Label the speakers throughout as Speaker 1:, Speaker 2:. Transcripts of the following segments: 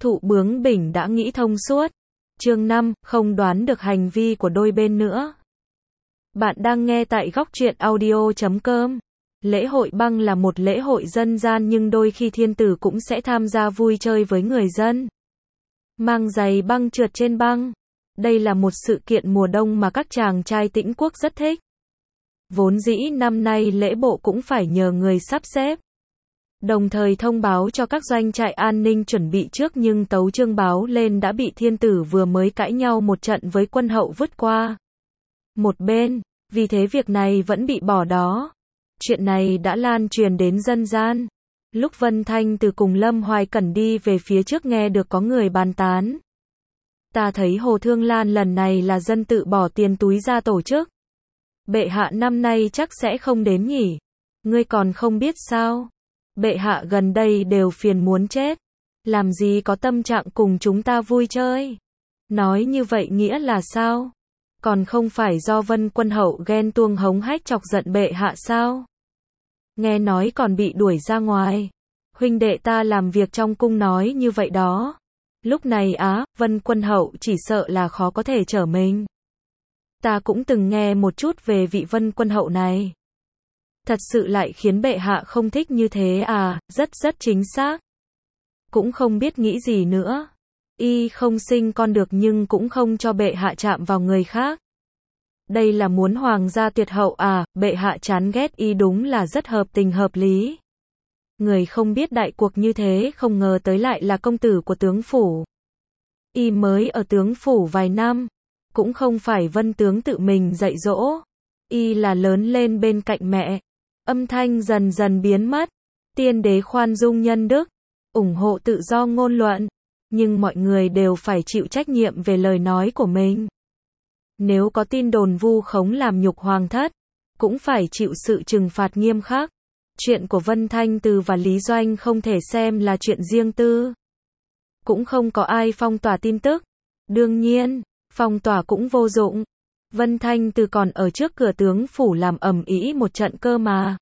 Speaker 1: Thụ bướng bỉnh đã nghĩ thông suốt. Chương 5, không đoán được hành vi của đôi bên nữa. Bạn đang nghe tại góc truyện audio.com. Lễ hội băng là một lễ hội dân gian nhưng đôi khi thiên tử cũng sẽ tham gia vui chơi với người dân. Mang giày băng trượt trên băng. Đây là một sự kiện mùa đông mà các chàng trai Tĩnh Quốc rất thích. Vốn dĩ năm nay lễ bộ cũng phải nhờ người sắp xếp. Đồng thời thông báo cho các doanh trại an ninh chuẩn bị trước nhưng tấu chương báo lên đã bị thiên tử vừa mới cãi nhau một trận với quân hậu vứt qua một bên, vì thế việc này vẫn bị bỏ đó. Chuyện này đã lan truyền đến dân gian. Lúc Vân Thanh từ cùng Lâm Hoài Cẩn đi về phía trước nghe được có người bàn tán. Ta thấy Hồ Thương Lan lần này là dân tự bỏ tiền túi ra tổ chức. Bệ hạ năm nay chắc sẽ không đến nhỉ? Ngươi còn không biết sao? Bệ hạ gần đây đều phiền muốn chết. Làm gì có tâm trạng cùng chúng ta vui chơi? Nói như vậy nghĩa là sao? Còn không phải do Vân Quân Hậu ghen tuông hống hách chọc giận bệ hạ sao? Nghe nói còn bị đuổi ra ngoài. Huynh đệ ta làm việc trong cung nói như vậy đó. Lúc này Vân Quân Hậu chỉ sợ là khó có thể trở mình. Ta cũng từng nghe một chút về vị Vân Quân Hậu này. Thật sự lại khiến bệ hạ không thích như thế rất chính xác. Cũng không biết nghĩ gì nữa. Y không sinh con được nhưng cũng không cho bệ hạ chạm vào người khác. Đây là muốn hoàng gia tuyệt hậu bệ hạ chán ghét y đúng là rất hợp tình hợp lý. Người không biết đại cuộc như thế không ngờ tới lại là công tử của tướng phủ. Y mới ở tướng phủ vài năm. Cũng không phải Vân tướng tự mình dạy dỗ. Y là lớn lên bên cạnh mẹ. Âm thanh dần dần biến mất. Tiên đế khoan dung nhân đức, ủng hộ tự do ngôn luận. Nhưng mọi người đều phải chịu trách nhiệm về lời nói của mình. Nếu có tin đồn vu khống làm nhục hoàng thất, cũng phải chịu sự trừng phạt nghiêm khắc. Chuyện của Vân Thanh Từ và Lý Doanh không thể xem là chuyện riêng tư. Cũng không có ai phong tỏa tin tức. Đương nhiên, phong tỏa cũng vô dụng. Vân Thanh Từ còn ở trước cửa tướng phủ làm ầm ĩ một trận cơ mà.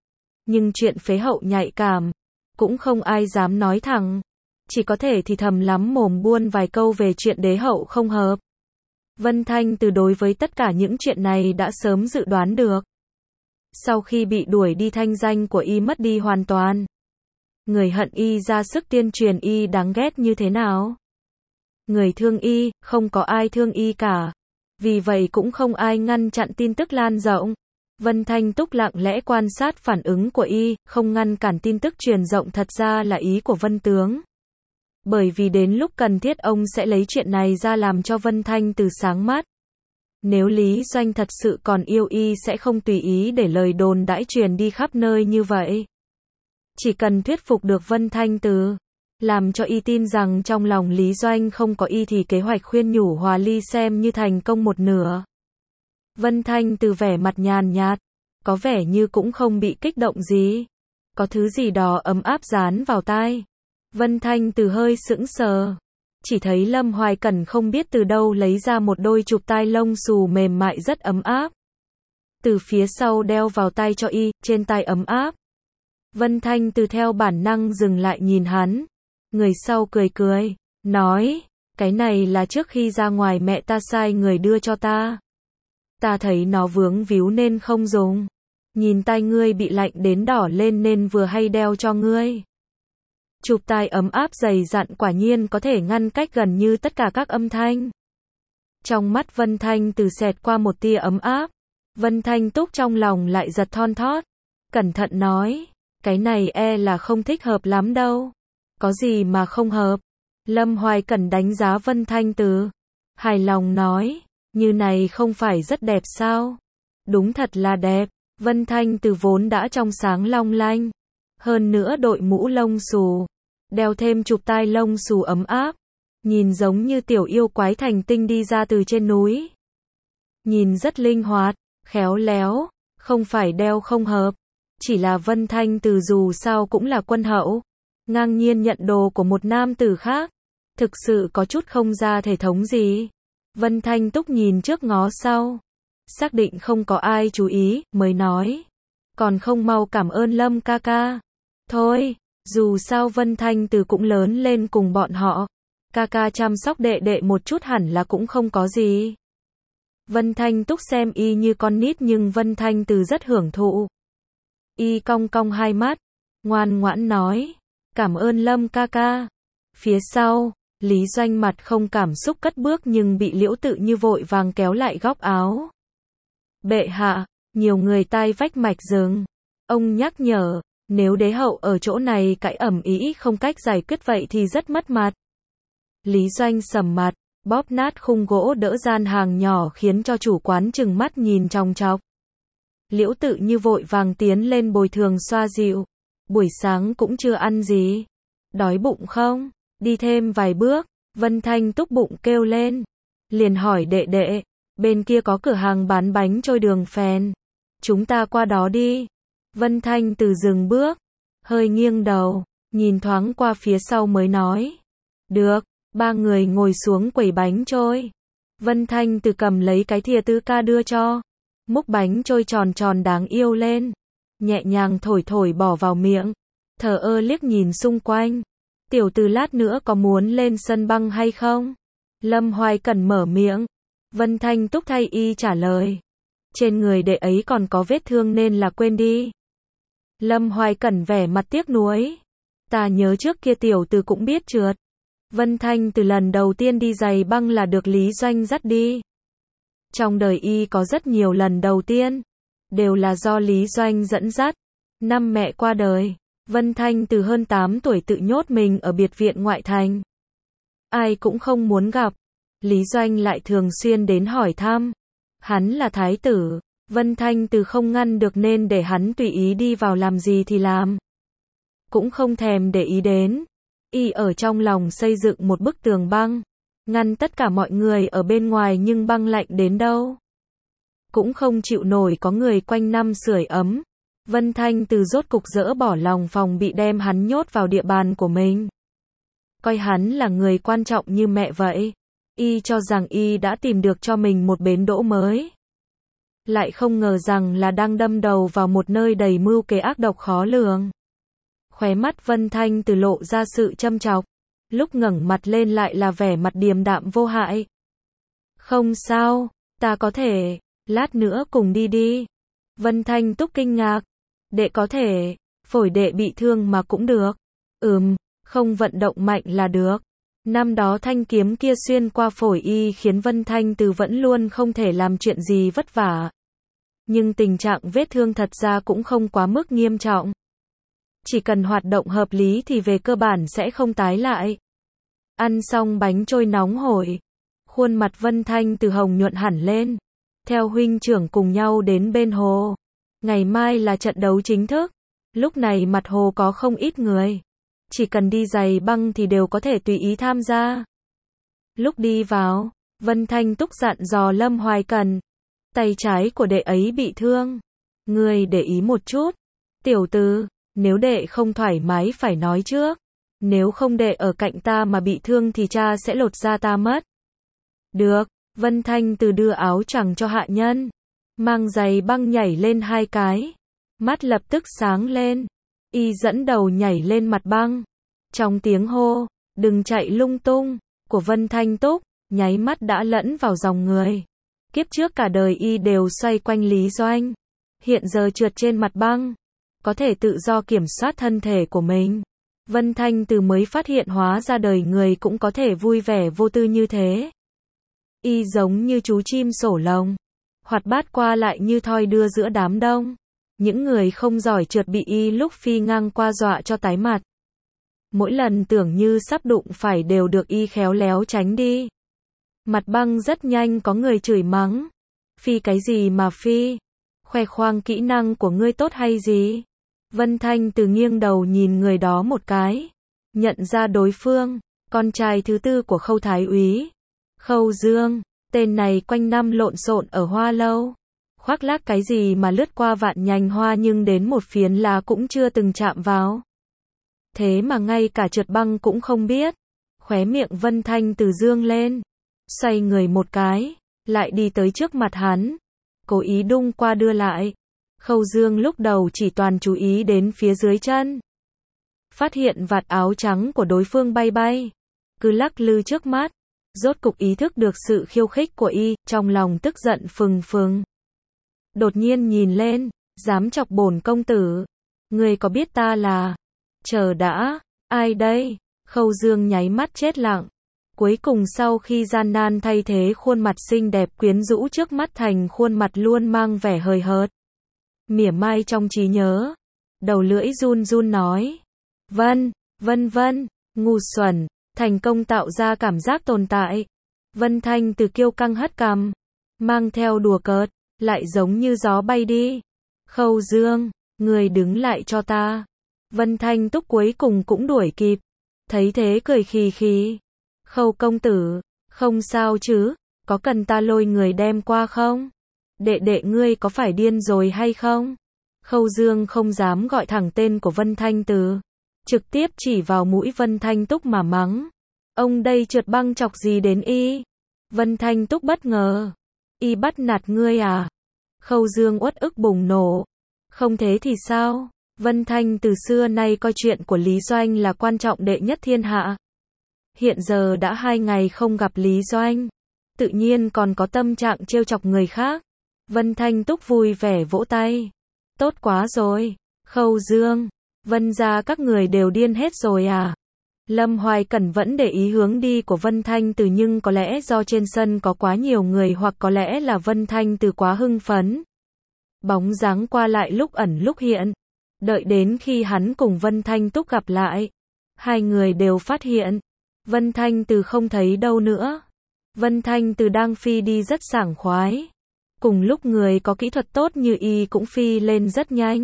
Speaker 1: Nhưng chuyện phế hậu nhạy cảm, cũng không ai dám nói thẳng. Chỉ có thể thì thầm lắm mồm buôn vài câu về chuyện đế hậu không hợp. Vân Thanh Từ đối với tất cả những chuyện này đã sớm dự đoán được. Sau khi bị đuổi đi thanh danh của y mất đi hoàn toàn. Người hận y ra sức tuyên truyền y đáng ghét như thế nào. Người thương y, không có ai thương y cả. Vì vậy cũng không ai ngăn chặn tin tức lan rộng. Vân Thanh Túc lặng lẽ quan sát phản ứng của y, không ngăn cản tin tức truyền rộng thật ra là ý của Vân tướng. Bởi vì đến lúc cần thiết ông sẽ lấy chuyện này ra làm cho Vân Thanh Từ sáng mắt. Nếu Lý Doanh thật sự còn yêu y sẽ không tùy ý để lời đồn đãi truyền đi khắp nơi như vậy. Chỉ cần thuyết phục được Vân Thanh Từ, làm cho y tin rằng trong lòng Lý Doanh không có y thì kế hoạch khuyên nhủ hòa ly xem như thành công một nửa. Vân Thanh Từ vẻ mặt nhàn nhạt, có vẻ như cũng không bị kích động gì. Có thứ gì đó ấm áp dán vào tai. Vân Thanh Từ hơi sững sờ. Chỉ thấy Lâm Hoài Cẩn không biết từ đâu lấy ra một đôi chụp tai lông xù mềm mại rất ấm áp. Từ phía sau đeo vào tai cho y, trên tai ấm áp. Vân Thanh Từ theo bản năng dừng lại nhìn hắn. Người sau cười cười, nói, cái này là trước khi ra ngoài mẹ ta sai người đưa cho ta. Ta thấy nó vướng víu nên không dùng. Nhìn tai ngươi bị lạnh đến đỏ lên nên vừa hay đeo cho ngươi. Chụp tai ấm áp dày dặn quả nhiên có thể ngăn cách gần như tất cả các âm thanh. Trong mắt Vân Thanh Từ xẹt qua một tia ấm áp. Vân Thanh Túc trong lòng lại giật thon thót. Cẩn thận nói, cái này là không thích hợp lắm đâu. Có gì mà không hợp? Lâm Hoài Cẩn đánh giá Vân Thanh Từ. Hài lòng nói, như này không phải rất đẹp sao? Đúng thật là đẹp. Vân Thanh Từ vốn đã trong sáng long lanh. Hơn nữa đội mũ lông xù. Đeo thêm chụp tai lông xù ấm áp. Nhìn giống như tiểu yêu quái thành tinh đi ra từ trên núi. Nhìn rất linh hoạt, khéo léo. Không phải đeo không hợp. Chỉ là Vân Thanh Từ dù sao cũng là quân hậu. Ngang nhiên nhận đồ của một nam tử khác. Thực sự có chút không ra thể thống gì. Vân Thanh Túc nhìn trước ngó sau. Xác định không có ai chú ý, mới nói. Còn không mau cảm ơn Lâm ca ca. Thôi, Dù sao Vân Thanh Từ cũng lớn lên cùng bọn họ. Ca ca chăm sóc đệ đệ một chút hẳn là cũng không có gì. Vân Thanh Túc xem y như con nít nhưng Vân Thanh Từ rất hưởng thụ. Y cong cong hai mắt, ngoan ngoãn nói, cảm ơn Lâm ca ca. Phía sau, Lý Doanh mặt không cảm xúc cất bước nhưng bị Liễu Tự Như vội vàng kéo lại góc áo. Bệ hạ, nhiều người tai vách mạch rừng. Ông nhắc nhở, nếu đế hậu ở chỗ này cãi ầm ĩ không cách giải quyết vậy thì rất mất mặt. Lý Doanh sầm mặt, bóp nát khung gỗ đỡ gian hàng nhỏ khiến cho chủ quán trừng mắt nhìn chòng chọc. Liễu Tự Như vội vàng tiến lên bồi thường xoa dịu. Buổi sáng cũng chưa ăn gì. Đói bụng không? Đi thêm vài bước, Vân Thanh Túc bụng kêu lên. Liền hỏi đệ đệ, bên kia có cửa hàng bán bánh trôi đường phèn. Chúng ta qua đó đi. Vân Thanh Từ dừng bước, hơi nghiêng đầu, nhìn thoáng qua phía sau mới nói. Được, ba người ngồi xuống quầy bánh trôi. Vân Thanh Từ cầm lấy cái thìa Tứ ca đưa cho. Múc bánh trôi tròn tròn đáng yêu lên. Nhẹ nhàng thổi thổi bỏ vào miệng. Thờ ơ liếc nhìn xung quanh. Tiểu Từ lát nữa có muốn lên sân băng hay không? Lâm Hoài Cẩn mở miệng. Vân Thanh Túc thay y trả lời. Trên người đệ ấy còn có vết thương nên là quên đi. Lâm Hoài Cẩn vẻ mặt tiếc nuối. Ta nhớ trước kia Tiểu Từ cũng biết trượt. Vân Thanh Từ lần đầu tiên đi giày băng là được Lý Doanh dắt đi. Trong đời y có rất nhiều lần đầu tiên. Đều là do Lý Doanh dẫn dắt. Năm mẹ qua đời, Vân Thanh Từ hơn 8 tuổi tự nhốt mình ở biệt viện ngoại thành. Ai cũng không muốn gặp. Lý Doanh lại thường xuyên đến hỏi thăm. Hắn là thái tử, Vân Thanh Từ không ngăn được nên để hắn tùy ý đi vào làm gì thì làm. Cũng không thèm để ý đến. Y ở trong lòng xây dựng một bức tường băng, ngăn tất cả mọi người ở bên ngoài nhưng băng lạnh đến đâu. Cũng không chịu nổi có người quanh năm sưởi ấm. Vân Thanh Từ rốt cục dỡ bỏ lòng phòng bị đem hắn nhốt vào địa bàn của mình. Coi hắn là người quan trọng như mẹ vậy. Y cho rằng y đã tìm được cho mình một bến đỗ mới. Lại không ngờ rằng là đang đâm đầu vào một nơi đầy mưu kế ác độc khó lường. Khóe mắt Vân Thanh Từ lộ ra sự châm chọc. Lúc ngẩng mặt lên lại là vẻ mặt điềm đạm vô hại. Không sao, ta có thể, lát nữa cùng đi đi. Vân Thanh Túc kinh ngạc. Đệ có thể, phổi đệ bị thương mà cũng được. Không vận động mạnh là được. Năm đó thanh kiếm kia xuyên qua phổi y khiến Vân Thanh Từ vẫn luôn không thể làm chuyện gì vất vả. Nhưng tình trạng vết thương thật ra cũng không quá mức nghiêm trọng. Chỉ cần hoạt động hợp lý thì về cơ bản sẽ không tái lại. Ăn xong bánh trôi nóng hổi, khuôn mặt Vân Thanh Từ hồng nhuận hẳn lên. Theo huynh trưởng cùng nhau đến bên hồ. Ngày mai là trận đấu chính thức. Lúc này mặt hồ có không ít người. Chỉ cần đi giày băng thì đều có thể tùy ý tham gia. Lúc đi vào, Vân Thanh Túc dặn dò Lâm Hoài Cẩn. Tay trái của đệ ấy bị thương. Ngươi để ý một chút. Tiểu Từ, nếu đệ không thoải mái phải nói trước. Nếu không đệ ở cạnh ta mà bị thương thì cha sẽ lột da ta mất. Được, Vân Thanh Từ đưa áo choàng cho hạ nhân. Mang giày băng nhảy lên 2 cái. Mắt lập tức sáng lên. Y dẫn đầu nhảy lên mặt băng. Trong tiếng hô, đừng chạy lung tung, của Vân Thanh Túc, nháy mắt đã lẫn vào dòng người. Kiếp trước cả đời y đều xoay quanh Lý Doanh. Hiện giờ trượt trên mặt băng. Có thể tự do kiểm soát thân thể của mình. Vân Thanh Từ mới phát hiện hóa ra đời người cũng có thể vui vẻ vô tư như thế. Y giống như chú chim sổ lồng. Hoạt bát qua lại như thoi đưa giữa đám đông. Những người không giỏi trượt bị y lúc phi ngang qua dọa cho tái mặt. Mỗi lần tưởng như sắp đụng phải đều được y khéo léo tránh đi. Mặt băng rất nhanh có người chửi mắng. Phi cái gì mà phi? Khoe khoang kỹ năng của ngươi tốt hay gì? Vân Thanh Từ nghiêng đầu nhìn người đó một cái. Nhận ra đối phương, con trai thứ tư của Khâu Thái úy. Khâu Dương, tên này quanh năm lộn xộn ở Hoa Lâu. Khoác lác cái gì mà lướt qua vạn nhành hoa nhưng đến một phiến lá cũng chưa từng chạm vào. Thế mà ngay cả trượt băng cũng không biết. Khóe miệng Vân Thanh Từ dương lên. Xoay người một cái, lại đi tới trước mặt hắn. Cố ý đung qua đưa lại. Khâu Dương lúc đầu chỉ toàn chú ý đến phía dưới chân. phát hiện vạt áo trắng của đối phương bay bay, cứ lắc lư trước mắt. Rốt cục ý thức được sự khiêu khích của y, trong lòng tức giận phừng phừng. Đột nhiên nhìn lên, dám chọc bổn công tử. Ngươi có biết ta là... Chờ đã, ai đây? Khâu Dương nháy mắt chết lặng. Cuối cùng sau khi gian nan thay thế khuôn mặt xinh đẹp quyến rũ trước mắt thành khuôn mặt luôn mang vẻ hời hợt, mỉa mai trong trí nhớ. Đầu lưỡi run run nói. Vân, ngu xuẩn, thành công tạo ra cảm giác tồn tại. Vân Thanh Từ kiêu căng hất cằm, mang theo đùa cợt, lại giống như gió bay đi. Khâu Dương, người đứng lại cho ta. Vân Thanh Túc cuối cùng cũng đuổi kịp. Thấy thế cười khì khì. Khâu công tử, không sao chứ, có cần ta lôi người đem qua không? Đệ đệ ngươi có phải điên rồi hay không? Khâu Dương không dám gọi thẳng tên của Vân Thanh Từ, trực tiếp chỉ vào mũi Vân Thanh Túc mà mắng. Ông đây trượt băng chọc gì đến y? Vân Thanh Túc bất ngờ. Y bắt nạt ngươi à? Khâu Dương uất ức bùng nổ. Không thế thì sao? Vân Thanh từ xưa nay coi chuyện của Lý Doanh là quan trọng đệ nhất thiên hạ. Hiện giờ đã 2 ngày không gặp Lý Doanh, tự nhiên còn có tâm trạng trêu chọc người khác. Vân Thanh Túc vui vẻ vỗ tay. Tốt quá rồi, Khâu Dương, Vân gia các người đều điên hết rồi à? Lâm Hoài Cẩn vẫn để ý hướng đi của Vân Thanh Từ, nhưng có lẽ do trên sân có quá nhiều người, hoặc có lẽ là Vân Thanh Từ quá hưng phấn. Bóng dáng qua lại lúc ẩn lúc hiện. Đợi đến khi hắn cùng Vân Thanh Túc gặp lại, hai người đều phát hiện Vân Thanh Từ không thấy đâu nữa. Vân Thanh Từ đang phi đi rất sảng khoái. Cùng lúc người có kỹ thuật tốt như y cũng phi lên rất nhanh.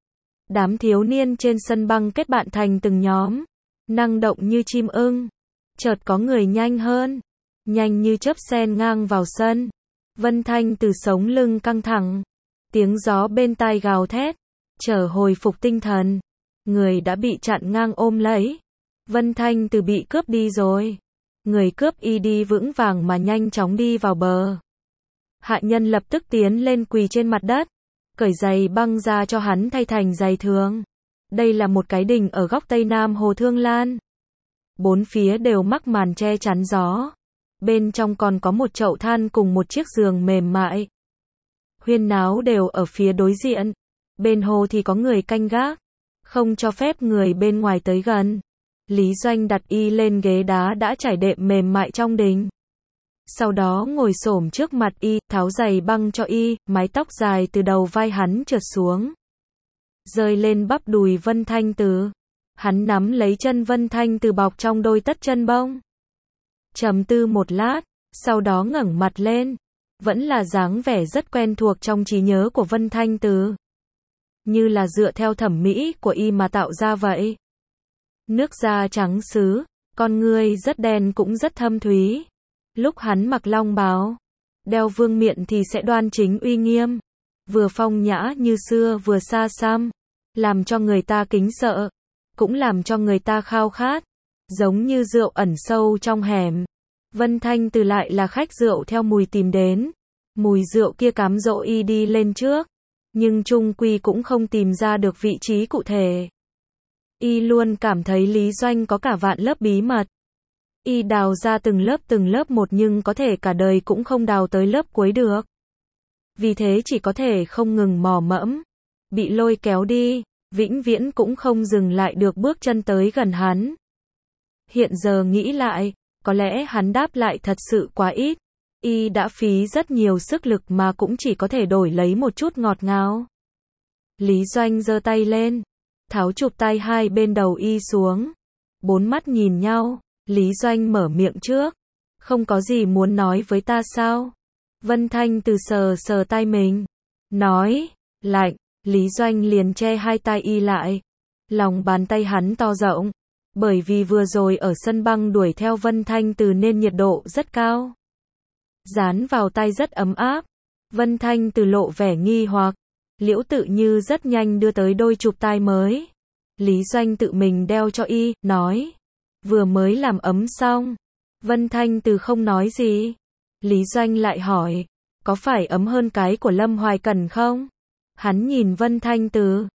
Speaker 1: Đám thiếu niên trên sân băng kết bạn thành từng nhóm, năng động như chim ưng. Chợt có người nhanh hơn, nhanh như chớp sen ngang vào sân. Vân Thanh Từ sống lưng căng thẳng, tiếng gió bên tai gào thét, chờ hồi phục tinh thần. Người đã bị chặn ngang ôm lấy. Vân Thanh Từ bị cướp đi rồi. Người cướp y đi vững vàng mà nhanh chóng đi vào bờ. Hạ nhân lập tức tiến lên quỳ trên mặt đất, cởi giày băng ra cho hắn thay thành giày thường. Đây là một cái đình ở góc tây nam hồ Thương Lan. 4 phía đều mắc màn che chắn gió. Bên trong còn có một chậu than cùng một chiếc giường mềm mại. Huyên náo đều ở phía đối diện. Bên hồ thì có người canh gác, không cho phép người bên ngoài tới gần. Lý Doanh đặt y lên ghế đá đã trải đệm mềm mại trong đình. Sau đó ngồi xổm trước mặt y, tháo giày băng cho y, mái tóc dài từ đầu vai hắn trượt xuống, rơi lên bắp đùi Vân Thanh Từ. Hắn nắm lấy chân Vân Thanh Từ bọc trong đôi tất chân bông. Trầm tư một lát, sau đó ngẩng mặt lên. Vẫn là dáng vẻ rất quen thuộc trong trí nhớ của Vân Thanh Từ. Như là dựa theo thẩm mỹ của y mà tạo ra vậy. Nước da trắng sứ, con ngươi rất đen cũng rất thâm thúy. Lúc hắn mặc long bào, đeo vương miện thì sẽ đoan chính uy nghiêm, vừa phong nhã như xưa vừa xa xăm, làm cho người ta kính sợ, cũng làm cho người ta khao khát, giống như rượu ẩn sâu trong hẻm. Vân Thanh Từ lại là khách rượu theo mùi tìm đến. Mùi rượu kia cám dỗ y đi lên trước, nhưng chung quy cũng không tìm ra được vị trí cụ thể. Y luôn cảm thấy Lý Doanh có cả vạn lớp bí mật. Y đào ra từng lớp một, nhưng có thể cả đời cũng không đào tới lớp cuối được. Vì thế chỉ có thể không ngừng mò mẫm, bị lôi kéo đi, vĩnh viễn cũng không dừng lại được bước chân tới gần hắn. Hiện giờ nghĩ lại, có lẽ hắn đáp lại thật sự quá ít. Y đã phí rất nhiều sức lực mà cũng chỉ có thể đổi lấy một chút ngọt ngào. Lý Doanh giơ tay lên, tháo chụp tay hai bên đầu y xuống. 4 mắt nhìn nhau, Lý Doanh mở miệng trước. Không có gì muốn nói với ta sao? Vân Thanh Từ sờ sờ tay mình, nói, lạnh. Lý Doanh liền che hai tay y lại. Lòng bàn tay hắn to rộng, bởi vì vừa rồi ở sân băng đuổi theo Vân Thanh Từ nên nhiệt độ rất cao. Dán vào tay rất ấm áp. Vân Thanh Từ lộ vẻ nghi hoặc. Liễu Tự Như rất nhanh đưa tới đôi chụp tai mới. Lý Doanh tự mình đeo cho y, nói, vừa mới làm ấm xong. Vân Thanh Từ không nói gì. Lý Doanh lại hỏi, có phải ấm hơn cái của Lâm Hoài Cẩn không? Hắn nhìn Vân Thanh Từ,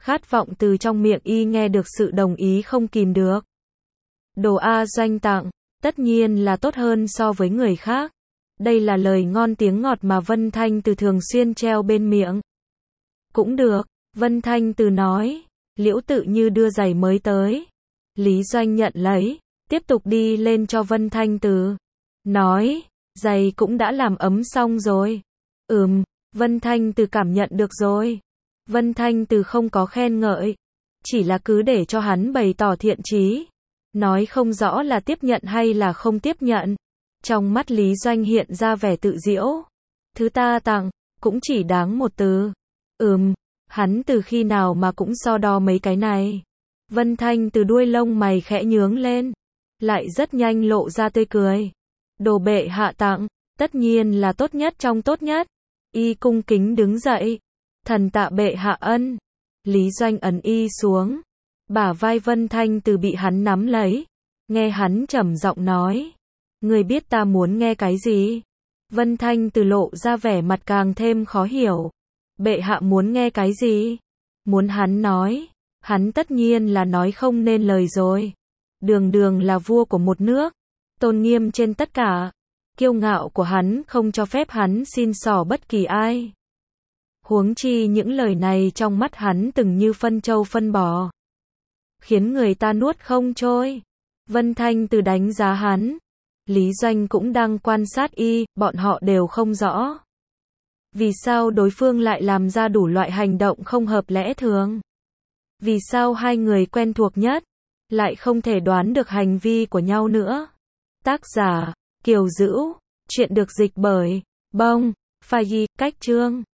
Speaker 1: khát vọng từ trong miệng y nghe được sự đồng ý không kìm được. Đồ A Doanh tặng, tất nhiên là tốt hơn so với người khác. Đây là lời ngon tiếng ngọt mà Vân Thanh Từ thường xuyên treo bên miệng. Cũng được, Vân Thanh Từ nói, Liễu tự như đưa giày mới tới. Lý Doanh nhận lấy, tiếp tục đi lên cho Vân Thanh Từ. Nói, giày cũng đã làm ấm xong rồi. Vân Thanh Từ cảm nhận được rồi. Vân Thanh Từ không có khen ngợi, chỉ là cứ để cho hắn bày tỏ thiện chí. Nói không rõ là tiếp nhận hay là không tiếp nhận. Trong mắt Lý Doanh hiện ra vẻ tự giễu. Thứ ta tặng, cũng chỉ đáng một từ. Hắn từ khi nào mà cũng so đo mấy cái này. Vân Thanh Từ đuôi lông mày khẽ nhướng lên, lại rất nhanh lộ ra tươi cười. Đồ bệ hạ tặng, tất nhiên là tốt nhất trong tốt nhất. Y cung kính đứng dậy. Thần tạ bệ hạ ân. Lý Doanh ấn y xuống. Bả vai Vân Thanh Từ bị hắn nắm lấy. Nghe hắn trầm giọng nói. Người biết ta muốn nghe cái gì? Vân Thanh Từ lộ ra vẻ mặt càng thêm khó hiểu. Bệ hạ muốn nghe cái gì? Muốn hắn nói. Hắn tất nhiên là nói không nên lời rồi. Đường đường là vua của một nước. Tôn nghiêm trên tất cả. Kiêu ngạo của hắn không cho phép hắn xin xỏ bất kỳ ai. Huống chi những lời này trong mắt hắn từng như phân trâu phân bò. Khiến người ta nuốt không trôi. Vân Thanh Từ đánh giá hắn. Lý Doanh cũng đang quan sát y, bọn họ đều không rõ. Vì sao đối phương lại làm ra đủ loại hành động không hợp lẽ thường? Vì sao hai người quen thuộc nhất, lại không thể đoán được hành vi của nhau nữa? Tác giả, Kiều Dữu, chuyện được dịch bởi Bông, Phai, cách chương.